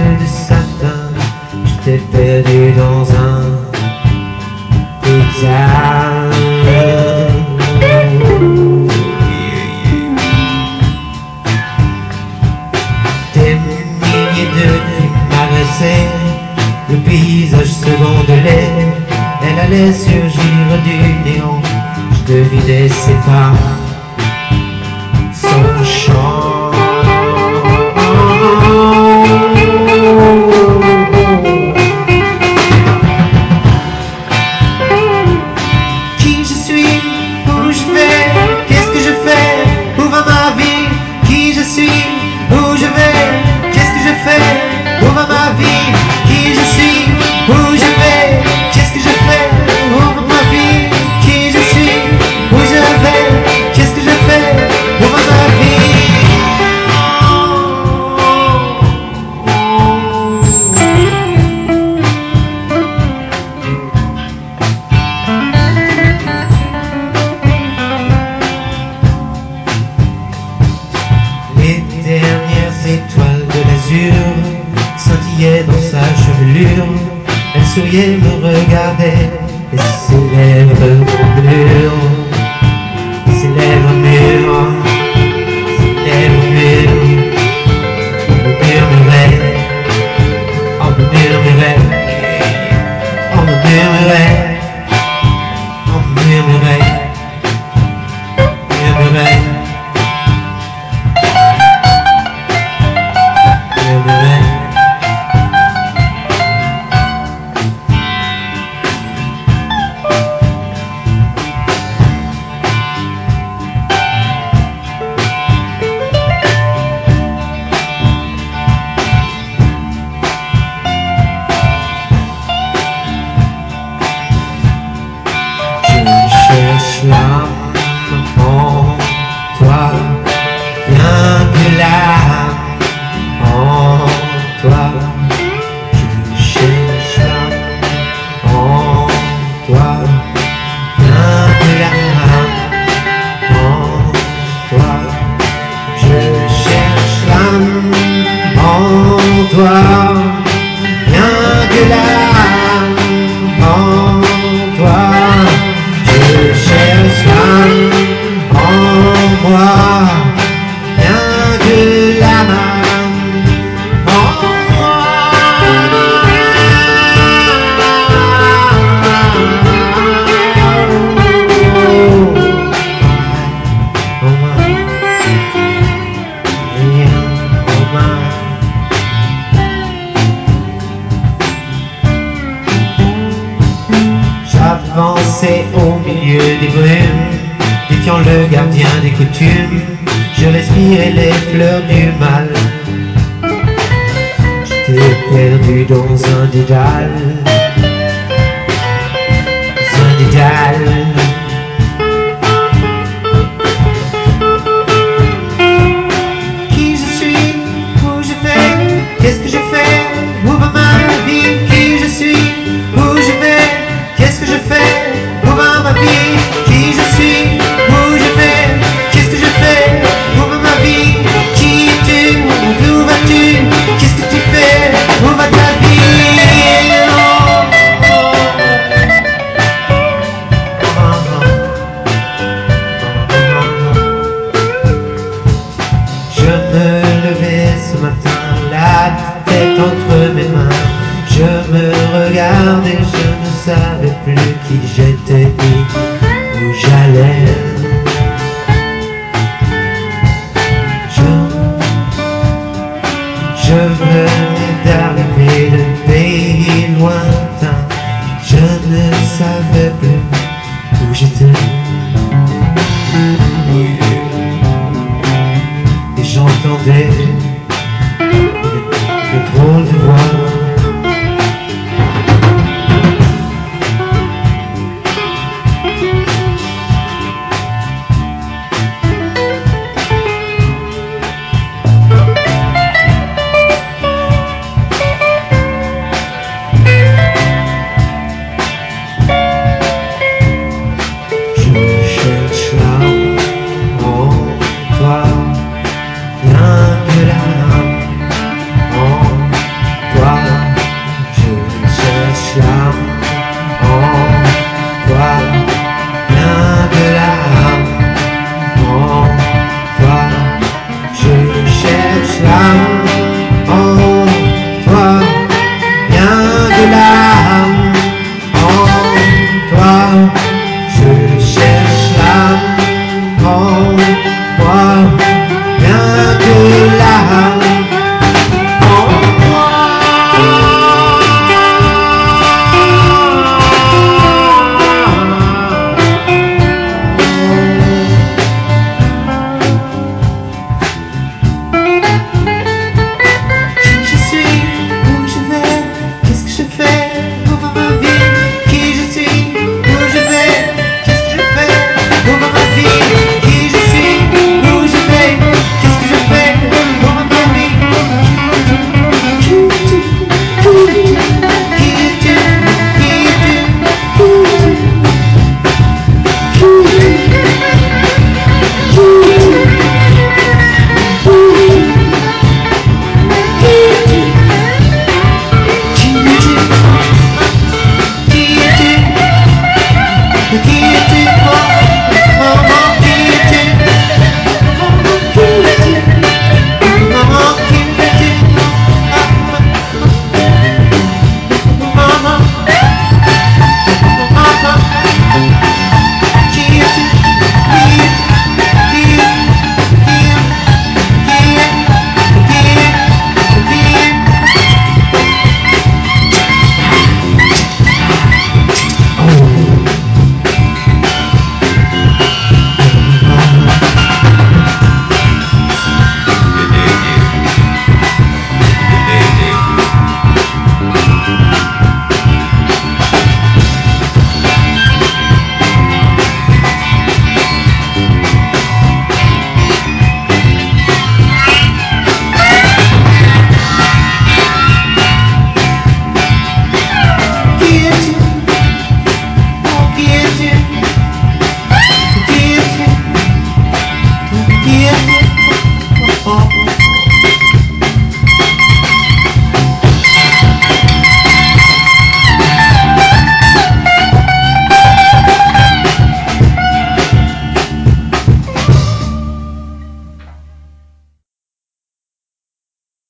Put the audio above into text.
de satin, je t'ai perdu dans un paysage. Des milliers de filles m'agressaient, le paysage se vendelait, elle allait surgir du néant, je devinais ses pas, son chant. Qui je suis, où je vais, qu'est-ce que je fais, où va ma vie? Qui je suis, où je vais, qu'est-ce que je fais, où va ma vie? Qui je suis, où je vais, qu'est-ce que je fais, où va ma vie? Qui je suis, où je vais, qu'est-ce que je fais, où va ma vie? Les dernières étoiles de l'azur scintillaient dans sa chevelure. Elle souriait, me regardait, et ses lèvres mûres, ses lèvres mûres, ses lèvres mûres, me murmurait, on me murmurait, on me murmurait, on me murmurait, murmurait. Cherche l'âme en toi, rien que l'âme en toi. Je cherche l'âme en toi, rien que l'âme en toi. Je cherche l'âme en toi, rien que l'âme en toi. Je cherche l'âme en moi, rien que l'âme en moi. En moi, rien en moi. J'avançais au milieu des brumes, défiant le gardien des coutumes. Je respirais les fleurs du mal. J'étais perdu dans un dédale, dans un dédale. Qui je suis, où je vais, qu'est-ce que je fais, où va ma vie? Qui je suis, où je vais, qu'est-ce que je fais, où va ma vie? Qui je suis, où je vais, qu'est-ce que je fais, où va ma vie? Qui es-tu, d'où vas-tu, qu'est-ce que tu fais, où va ta vie? Je me levais ce matin, la tête entre mes mains. Je me regardais, je ne savais plus qui j'étais ni où j'allais. Je venais d'arriver d'un pays lointain. Je ne savais plus où j'étais. Et j'entendais